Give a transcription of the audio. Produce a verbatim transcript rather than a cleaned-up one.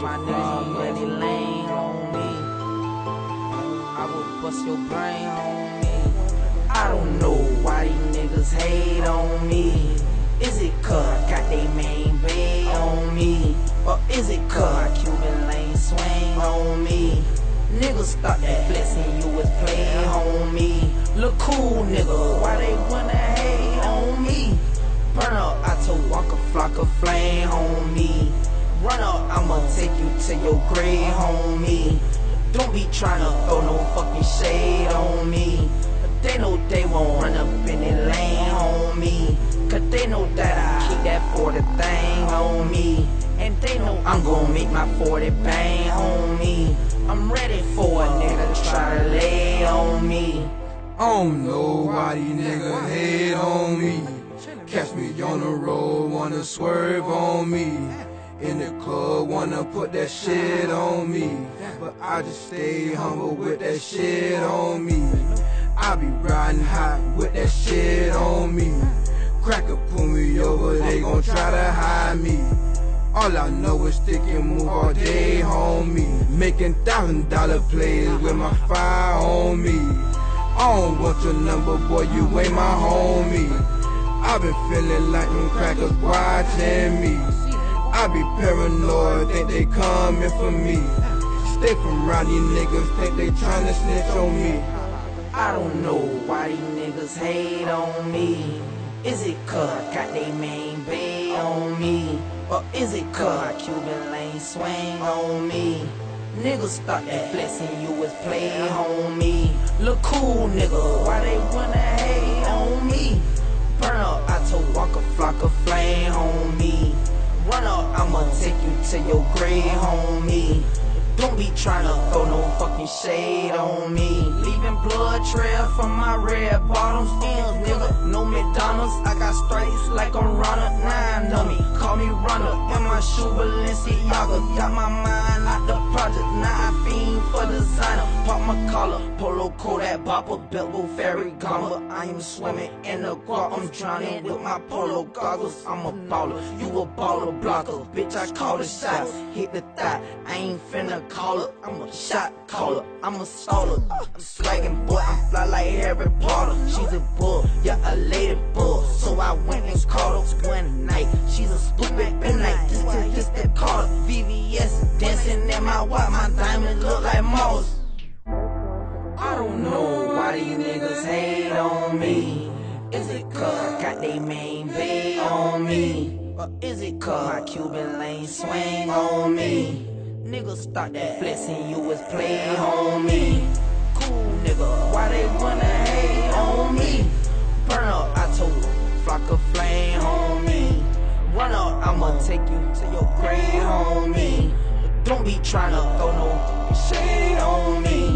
my niggas really lame on me. I will bust your brain on me. I don't know why these niggas hate on me. Is it cause got they main bay on me? Or is it cause Cuban lane swing on me? Niggas thought that flexing you was playing on me. Look cool nigga, why they wanna hate on me? Burn up, I told Walker flock of flame on me. Run up, I'ma take you to your grave, homie. Don't be tryna throw no fucking shade on me. They know they won't run up in the lane, homie. Cause they know that I keep that forty thing on me. And they know I'm gon' make my forty bang, homie. I'm ready for a nigga to try to lay on me. I don't know why these niggas hate on me. Catch me on the road, wanna swerve on me. In the club, wanna put that shit on me. But I just stay humble with that shit on me. I be riding hot with that shit on me. Cracker pull me over, they gon' try to hide me. All I know is stick and move all day, homie. Making thousand dollar plays with my fire on me. I don't want your number, boy, you ain't my homie. I been feeling like them crackers watching me. I be paranoid, think they coming for me. Stay from around these niggas, think they tryna snitch on me. I don't know why these niggas hate on me. Is it cause got they main bay on me? Or is it cause Cuban lane swing on me? Niggas thought that flexing you was playing on me. Look cool nigga, why they wanna hate on me? Burn up, I told Walker flock of flame on me. Run up, I'ma take you to your grave, homie. Don't be tryna throw no fucking shade on me. Leaving blood trail from my red bottoms. Ends, nigga, no McDonald's. I got stripes like a runner. Nine know me, call me runner. In my shoe Balenciaga. Got my mind like the project. Now I fiend for designer. Pop my collar, polo Kodak bopper, Belleville Ferry Gamba. I am swimming in the guap. I'm drowning with my polo goggles. I'm a baller, you a baller blocker. Bitch, I call the shots, hit the thigh. I ain't finna call her, I'm a shot caller, I'm a staller. I'm swaggin' boy, I'm fly like Harry Potter. She's a bull, yeah, a lady bull. So I went and called her one night. She's a stupid midnight, this is just the call her. V V S dancing in my watch, my diamonds look like Moss. I don't know why these niggas hate on me. Is it cause got they main bay on me? Or is it cause my Cuban lane swing on me? Niggas thought that flexing you was playing on me. Cool nigga, why they wanna hate on me? Burn up, I told flock of flame on me. Run up, I'ma take you to your grave, homie. Don't be tryna throw no shade on me.